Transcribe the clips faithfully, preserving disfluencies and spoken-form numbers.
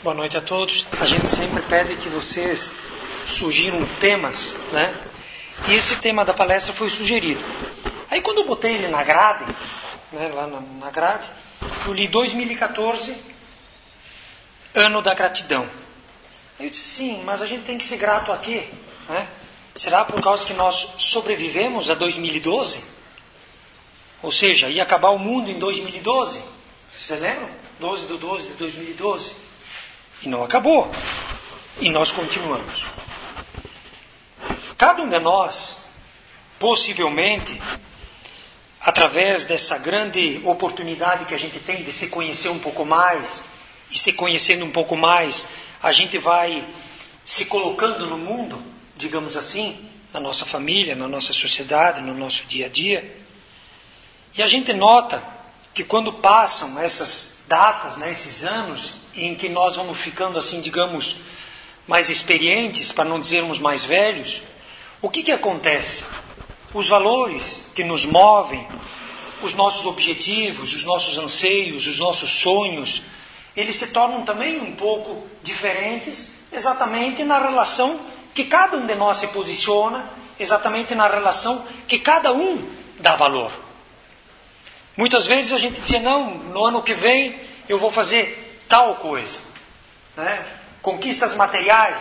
Boa noite a todos. A gente sempre pede que vocês sugiram temas, né? E esse tema da palestra foi sugerido. Aí quando eu botei ele na grade, né, lá na, na grade, eu li dois mil e quatorze, Ano da Gratidão. Aí eu disse, sim, mas a gente tem que ser grato a quê? Né? Será por causa que nós sobrevivemos a dois mil e doze? Ou seja, ia acabar o mundo em dois mil e doze? Vocês lembram? doze de doze de dois mil e doze. E não acabou. E nós continuamos. Cada um de nós, possivelmente, através dessa grande oportunidade que a gente tem de se conhecer um pouco mais, e se conhecendo um pouco mais, a gente vai se colocando no mundo, digamos assim, na nossa família, na nossa sociedade, no nosso dia a dia. E a gente nota que quando passam essas datas, né, esses anos em que nós vamos ficando assim, digamos, mais experientes, para não dizermos mais velhos, o que que acontece? Os valores que nos movem, os nossos objetivos, os nossos anseios, os nossos sonhos, eles se tornam também um pouco diferentes, exatamente na relação que cada um de nós se posiciona, exatamente na relação que cada um dá valor. Muitas vezes a gente dizia, não, no ano que vem eu vou fazer tal coisa, né? Conquistas materiais.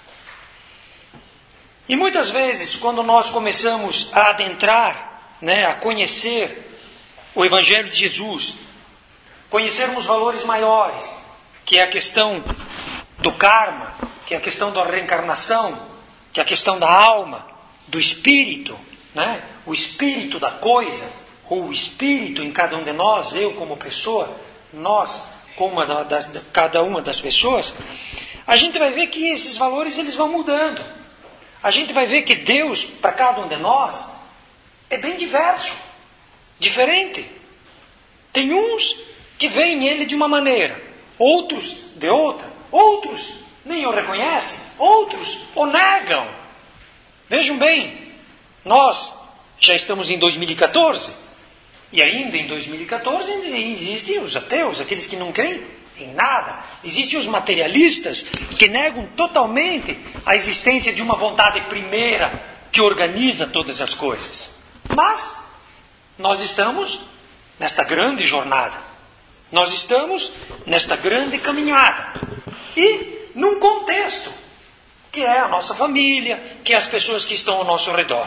E muitas vezes, quando nós começamos a adentrar, né, a conhecer o Evangelho de Jesus, conhecermos valores maiores, que é a questão do karma, que é a questão da reencarnação, que é a questão da alma, do espírito, né? O espírito da coisa, ou o espírito em cada um de nós, eu como pessoa, nós como uma da, da, cada uma das pessoas, a gente vai ver que esses valores eles vão mudando. A gente vai ver que Deus, para cada um de nós, é bem diverso, diferente. Tem uns que veem Ele de uma maneira, outros de outra, outros nem o reconhecem, outros o negam. Vejam bem, nós já estamos em dois mil e quatorze, e ainda em dois mil e quatorze existem os ateus, aqueles que não creem em nada. Existem os materialistas que negam totalmente a existência de uma vontade primeira que organiza todas as coisas. Mas nós estamos nesta grande jornada. Nós estamos nesta grande caminhada. E num contexto que é a nossa família, que é as pessoas que estão ao nosso redor.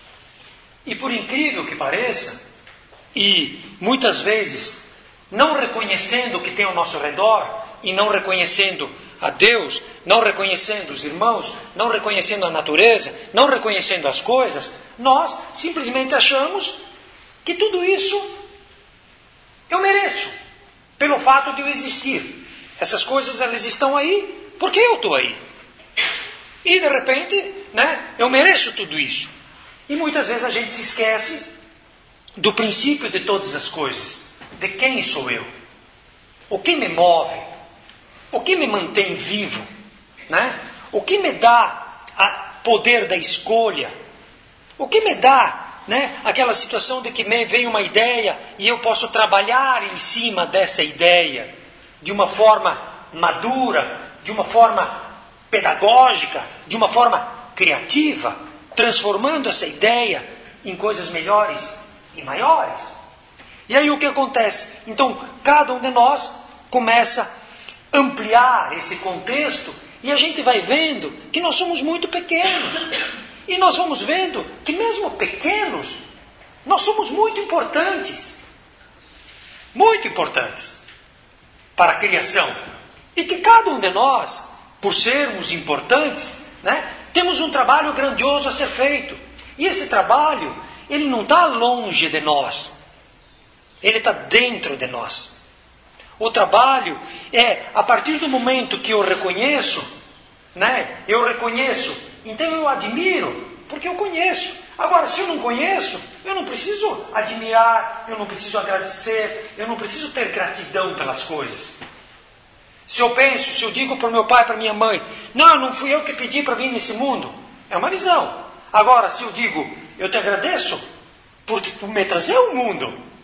E por incrível que pareça, e muitas vezes não reconhecendo o que tem ao nosso redor, e não reconhecendo a Deus, não reconhecendo os irmãos, não reconhecendo a natureza, não reconhecendo as coisas, nós simplesmente achamos que tudo isso eu mereço, pelo fato de eu existir. Essas coisas elas estão aí porque eu estou aí. E de repente, né, eu mereço tudo isso. E muitas vezes a gente se esquece do princípio de todas as coisas. De quem sou eu? O que me move? O que me mantém vivo? Né? O que me dá o poder da escolha? O que me dá, né, aquela situação de que me vem uma ideia e eu posso trabalhar em cima dessa ideia de uma forma madura, de uma forma pedagógica, de uma forma criativa, transformando essa ideia em coisas melhores e maiores. E aí o que acontece? Então, cada um de nós começa a ampliar esse contexto e a gente vai vendo que nós somos muito pequenos. E nós vamos vendo que mesmo pequenos, nós somos muito importantes. Muito importantes para a criação. E que cada um de nós, por sermos importantes, né, temos um trabalho grandioso a ser feito. E esse trabalho, ele não está longe de nós. Ele está dentro de nós. O trabalho é, a partir do momento que eu reconheço, né, eu reconheço, então eu admiro, porque eu conheço. Agora, se eu não conheço, eu não preciso admirar, eu não preciso agradecer, eu não preciso ter gratidão pelas coisas. Se eu penso, se eu digo para o meu pai, para minha mãe, não, não fui eu que pedi para vir nesse mundo, é uma visão. Agora, se eu digo, eu te agradeço por me trazer ao mundo,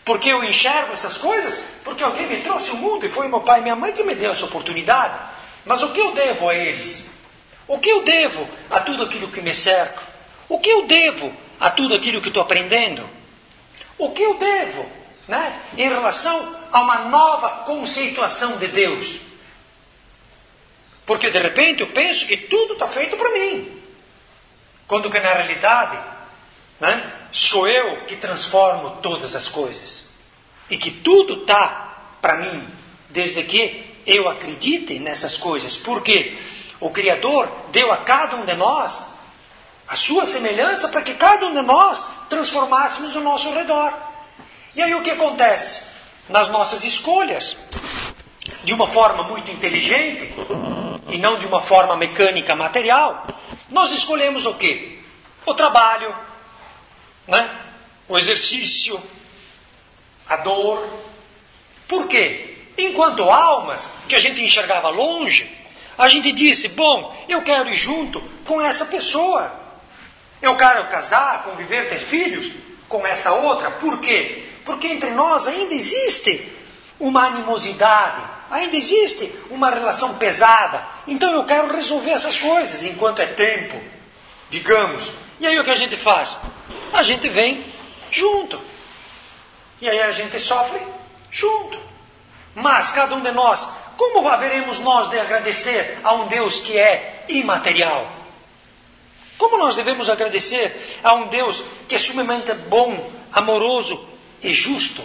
Porque eu enxergo essas coisas? Porque alguém me trouxe o mundo e foi meu pai e minha mãe que me deu essa oportunidade. Mas o que eu devo a eles? O que eu devo a tudo aquilo que me cerca? O que eu devo a tudo aquilo que estou aprendendo? O que eu devo, né, em relação a uma nova conceituação de Deus? Porque de repente eu penso que tudo está feito para mim. Quando que na realidade, né, sou eu que transformo todas as coisas. E que tudo está para mim, desde que eu acredite nessas coisas. Porque o Criador deu a cada um de nós a sua semelhança para que cada um de nós transformássemos o nosso redor. E aí o que acontece? Nas nossas escolhas, de uma forma muito inteligente, e não de uma forma mecânica material, nós escolhemos o quê? O trabalho, né? O exercício, a dor. Por quê? Enquanto almas que a gente enxergava longe, a gente disse, bom, eu quero ir junto com essa pessoa. Eu quero casar, conviver, ter filhos com essa outra. Por quê? Porque entre nós ainda existe uma animosidade, ainda existe uma relação pesada. Então eu quero resolver essas coisas enquanto é tempo, digamos. E aí o que a gente faz? A gente vem junto. E aí a gente sofre junto. Mas cada um de nós, como haveremos nós de agradecer a um Deus que é imaterial? Como nós devemos agradecer a um Deus que é sumamente bom, amoroso e justo?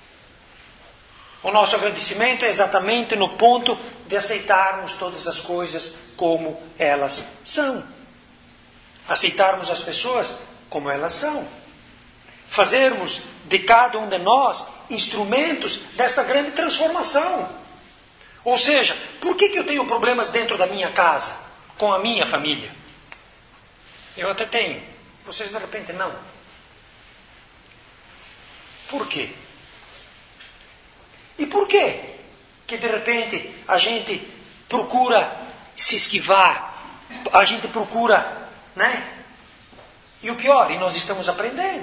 O nosso agradecimento é exatamente no ponto de aceitarmos todas as coisas como elas são. Aceitarmos as pessoas como elas são. Fazermos de cada um de nós instrumentos desta grande transformação. Ou seja, por que que eu tenho problemas dentro da minha casa, com a minha família? Eu até tenho. Vocês de repente não. Por quê? E por quê que de repente a gente procura se esquivar, a gente procura, né? E o pior, e nós estamos aprendendo.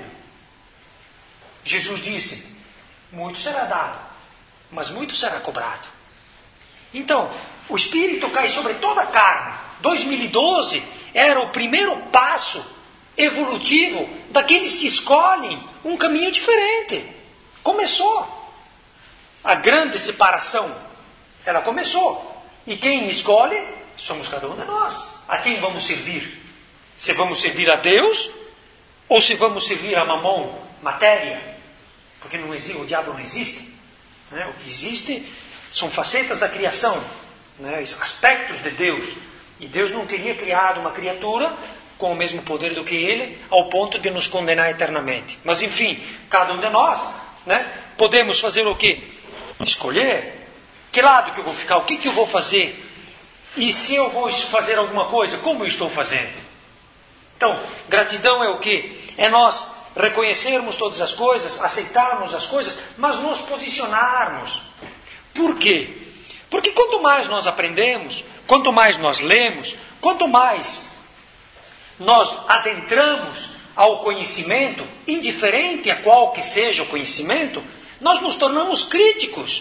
Jesus disse, muito será dado, mas muito será cobrado. Então, o Espírito cai sobre toda a carne. dois mil e doze era o primeiro passo evolutivo daqueles que escolhem um caminho diferente. Começou. A grande separação, ela começou. E quem escolhe, somos cada um de nós. A quem vamos servir? Se vamos servir a Deus, ou se vamos servir a Mamon, matéria? Porque não existe, o diabo não existe. Né? O que existe são facetas da criação, né? Aspectos de Deus. E Deus não teria criado uma criatura com o mesmo poder do que Ele, ao ponto de nos condenar eternamente. Mas enfim, cada um de nós, né, podemos fazer o quê? Escolher. Que lado que eu vou ficar? O que que eu vou fazer? E se eu vou fazer alguma coisa, como eu estou fazendo? Então, gratidão é o quê? É nós reconhecermos todas as coisas, aceitarmos as coisas, mas nos posicionarmos. Por quê? Porque quanto mais nós aprendemos, quanto mais nós lemos, quanto mais nós adentramos ao conhecimento, indiferente a qual que seja o conhecimento, nós nos tornamos críticos.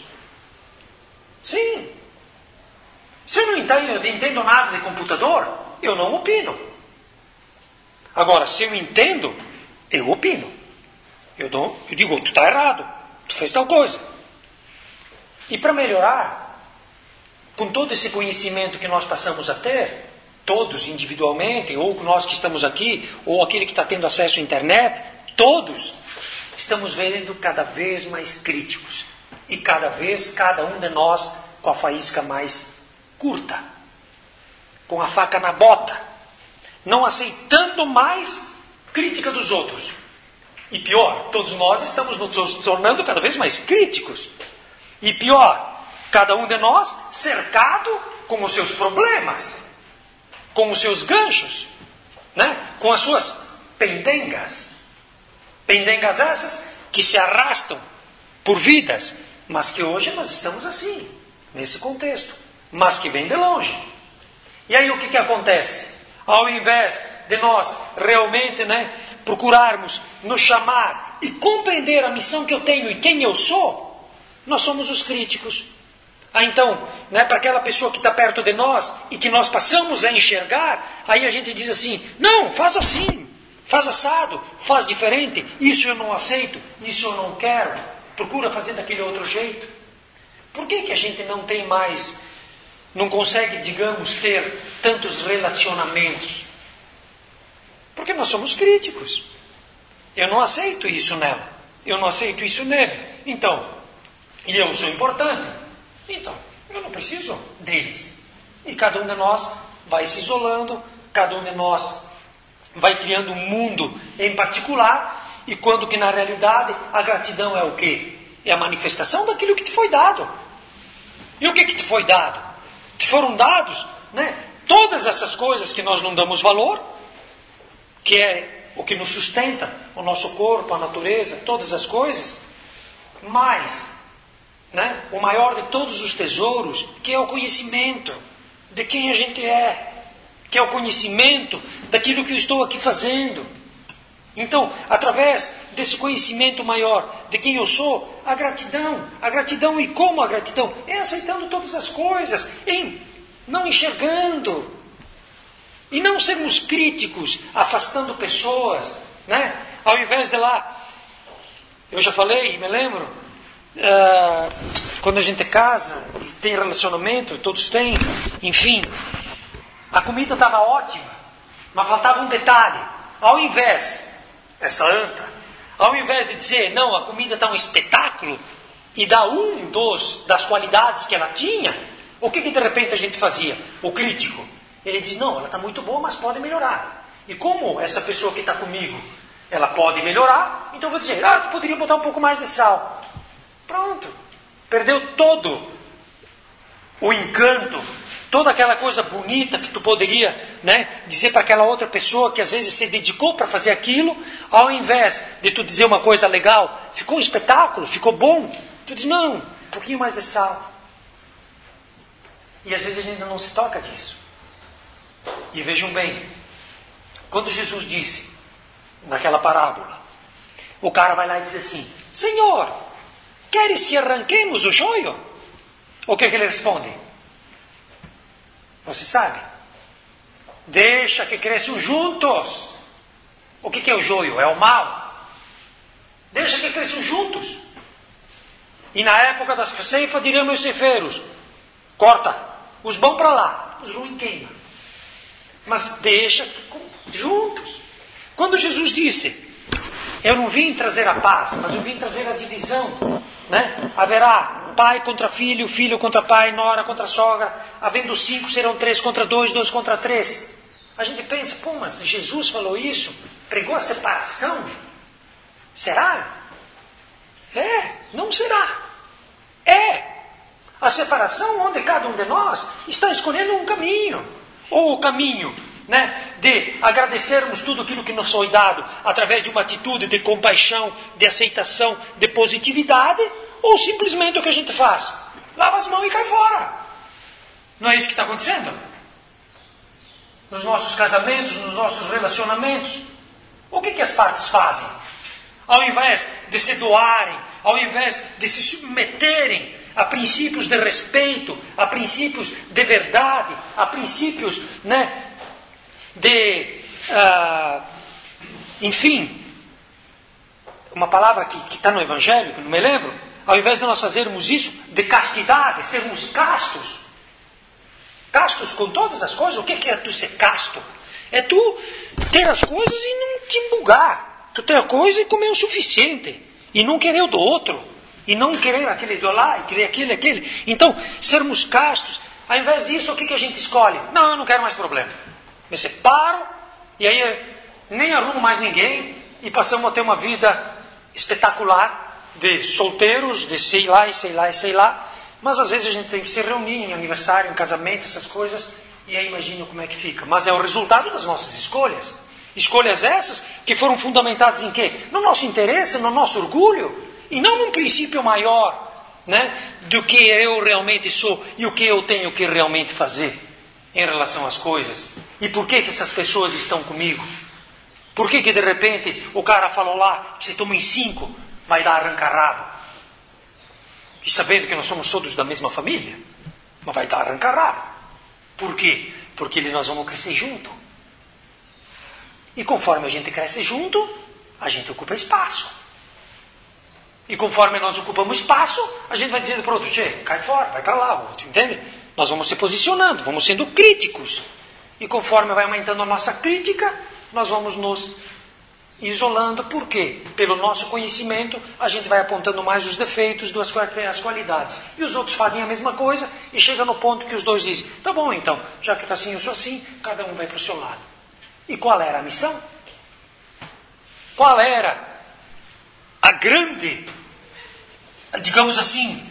Sim. Se eu não entendo, eu não entendo nada de computador, eu não opino. Agora, se eu entendo, eu opino. Eu, dou, eu digo, tu está errado, tu fez tal coisa. E para melhorar, com todo esse conhecimento que nós passamos a ter, todos individualmente, ou nós que estamos aqui, ou aquele que está tendo acesso à internet, todos estamos vendo cada vez mais críticos. E cada vez, cada um de nós com a faísca mais curta, com a faca na bota, não aceitando mais crítica dos outros. E pior, todos nós estamos nos tornando cada vez mais críticos. E pior, cada um de nós cercado com os seus problemas, com os seus ganchos, né? Com as suas pendengas. Pendengas essas que se arrastam por vidas, mas que hoje nós estamos assim, nesse contexto, mas que vem de longe. E aí o que, que acontece? Ao invés de nós realmente, né, procurarmos nos chamar olhar e compreender a missão que eu tenho e quem eu sou, nós somos os críticos. Ah, então, né, para aquela pessoa que está perto de nós e que nós passamos a enxergar, aí a gente diz assim, não, faz assim, faz assado, faz diferente, isso eu não aceito, isso eu não quero, procura fazer daquele outro jeito. Por que que a gente não tem mais, não consegue, digamos, ter tantos relacionamentos? Porque nós somos críticos. Eu não aceito isso nela, eu não aceito isso nele. Então, e eu sou importante. Então, eu não preciso deles. E cada um de nós vai se isolando, cada um de nós vai criando um mundo em particular, e quando que na realidade a gratidão é o quê? É a manifestação daquilo que te foi dado. E o que que te foi dado? Te foram dados, né, todas essas coisas que nós não damos valor, que é o que nos sustenta, o nosso corpo, a natureza, todas as coisas, mas... Né? O maior de todos os tesouros, que é o conhecimento de quem a gente é, que é o conhecimento daquilo que eu estou aqui fazendo. Então, através desse conhecimento maior de quem eu sou, a gratidão, a gratidão e como a gratidão? É aceitando todas as coisas, em não enxergando, e não sermos críticos, afastando pessoas, né? Ao invés de lá, eu já falei, me lembro, Uh, quando a gente casa, tem relacionamento, todos têm, enfim, a comida estava ótima, mas faltava um detalhe. Ao invés, essa anta, ao invés de dizer, não, a comida está um espetáculo, e dar um dos, das qualidades que ela tinha, o que que de repente a gente fazia? O crítico, ele diz, não, ela está muito boa, mas pode melhorar. E como essa pessoa que está comigo, ela pode melhorar, então eu vou dizer, ah, tu poderia botar um pouco mais de sal. Pronto. Perdeu todo o encanto, toda aquela coisa bonita que tu poderia, né, dizer para aquela outra pessoa que às vezes se dedicou para fazer aquilo, ao invés de tu dizer uma coisa legal, ficou um espetáculo, ficou bom, tu diz, não, um pouquinho mais de sal. E às vezes a gente não se toca disso. E vejam bem, quando Jesus disse, naquela parábola, o cara vai lá e diz assim, Senhor, queres que arranquemos o joio? O que que ele responde? Você sabe? Deixa que cresçam juntos. O que que é o joio? É o mal. Deixa que cresçam juntos. E na época das ceifas, diriam meus ceifeiros, corta, os bons para lá, os ruins queima. Mas deixa juntos. Quando Jesus disse, eu não vim trazer a paz, mas eu vim trazer a divisão, né? Haverá pai contra filho, filho contra pai, nora contra sogra, havendo cinco serão três contra dois, dois contra três. A gente pensa, pô, mas Jesus falou isso, pregou a separação, será? É, não será. É a separação onde cada um de nós está escolhendo um caminho, ou o caminho, né, de agradecermos tudo aquilo que nos foi dado através de uma atitude de compaixão, de aceitação, de positividade, ou simplesmente o que a gente faz? Lava as mãos e cai fora. Não é isso que está acontecendo? Nos nossos casamentos, nos nossos relacionamentos. O que que as partes fazem? Ao invés de se doarem, ao invés de se submeterem a princípios de respeito, a princípios de verdade, a princípios, né, de, uh, enfim, uma palavra que está no Evangelho, que não me lembro, ao invés de nós fazermos isso, de castidade, sermos castos, castos com todas as coisas. O que é tu ser casto? É tu ter as coisas e não te embugar, tu ter a coisa e comer o suficiente, e não querer o do outro, e não querer aquele do lá, e querer aquele, aquele. Então, sermos castos, ao invés disso, o que, que a gente escolhe? Não, eu não quero mais problema. Me separo, e aí nem arrumo mais ninguém, e passamos a ter uma vida espetacular, de solteiros, de sei lá, e sei lá, e sei lá. Mas às vezes a gente tem que se reunir em aniversário, em casamento, essas coisas, e aí imagina como é que fica. Mas é o resultado das nossas escolhas. Escolhas essas que foram fundamentadas em quê? No nosso interesse, no nosso orgulho, e não num princípio maior, né, do que eu realmente sou e o que eu tenho que realmente fazer em relação às coisas. E por que que essas pessoas estão comigo? Por que que de repente o cara falou lá que se toma em cinco vai dar arranca-rabo? E sabendo que nós somos todos da mesma família, mas vai dar arranca-rabo. Por quê? Porque nós vamos crescer junto. E conforme a gente cresce junto, a gente ocupa espaço. E conforme nós ocupamos espaço, a gente vai dizendo para o outro, tchê, cai fora, vai para lá, o outro, entende? Nós vamos se posicionando, vamos sendo críticos. E conforme vai aumentando a nossa crítica, nós vamos nos isolando. Por quê? Pelo nosso conhecimento, a gente vai apontando mais os defeitos do que as qualidades. E os outros fazem a mesma coisa e chega no ponto que os dois dizem, tá bom então, já que está assim, eu sou assim, cada um vai para o seu lado. E qual era a missão? Qual era a grande, digamos assim,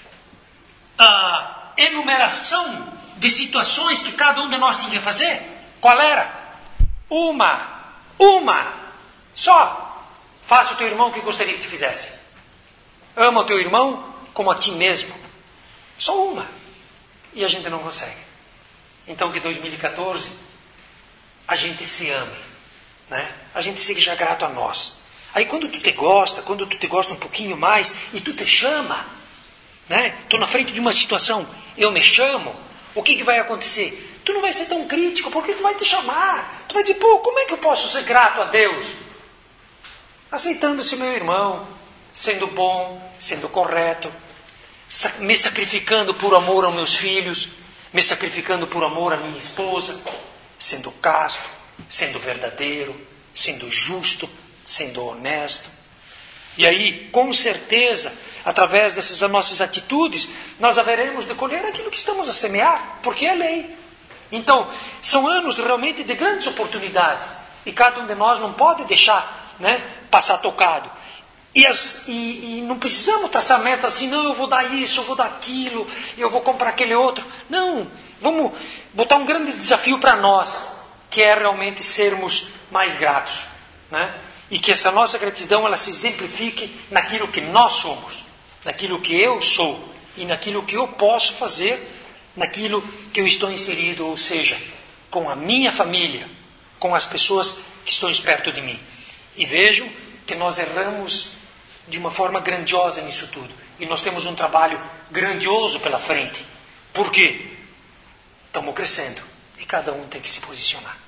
a enumeração de situações que cada um de nós tinha que fazer? Qual era? Uma, uma, só. Faça o teu irmão o que gostaria que te fizesse. Ama o teu irmão como a ti mesmo. Só uma. E a gente não consegue. Então que dois mil e catorze a gente se ame, né? A gente seja grato a nós. Aí quando tu te gosta, quando tu te gosta um pouquinho mais e tu te chama, né? Estou na frente de uma situação, eu me chamo, o que, que vai acontecer? Tu não vai ser tão crítico, porque tu vai te chamar. Tu vai dizer, pô, como é que eu posso ser grato a Deus? Aceitando esse meu irmão, sendo bom, sendo correto, me sacrificando por amor aos meus filhos, me sacrificando por amor à minha esposa, sendo casto, sendo verdadeiro, sendo justo, sendo honesto. E aí, com certeza, através dessas nossas atitudes, nós haveremos de colher aquilo que estamos a semear, porque é lei. Então, são anos realmente de grandes oportunidades, e cada um de nós não pode deixar, né, passar tocado. E, as, e, e não precisamos traçar metas assim, não, eu vou dar isso, eu vou dar aquilo, eu vou comprar aquele outro. Não, vamos botar um grande desafio para nós, que é realmente sermos mais gratos, né? E que essa nossa gratidão ela se exemplifique naquilo que nós somos, naquilo que eu sou e naquilo que eu posso fazer, naquilo que eu estou inserido, ou seja, com a minha família, com as pessoas que estão perto de mim. E vejo que nós erramos de uma forma grandiosa nisso tudo. E nós temos um trabalho grandioso pela frente. Por quê? Estamos crescendo e cada um tem que se posicionar.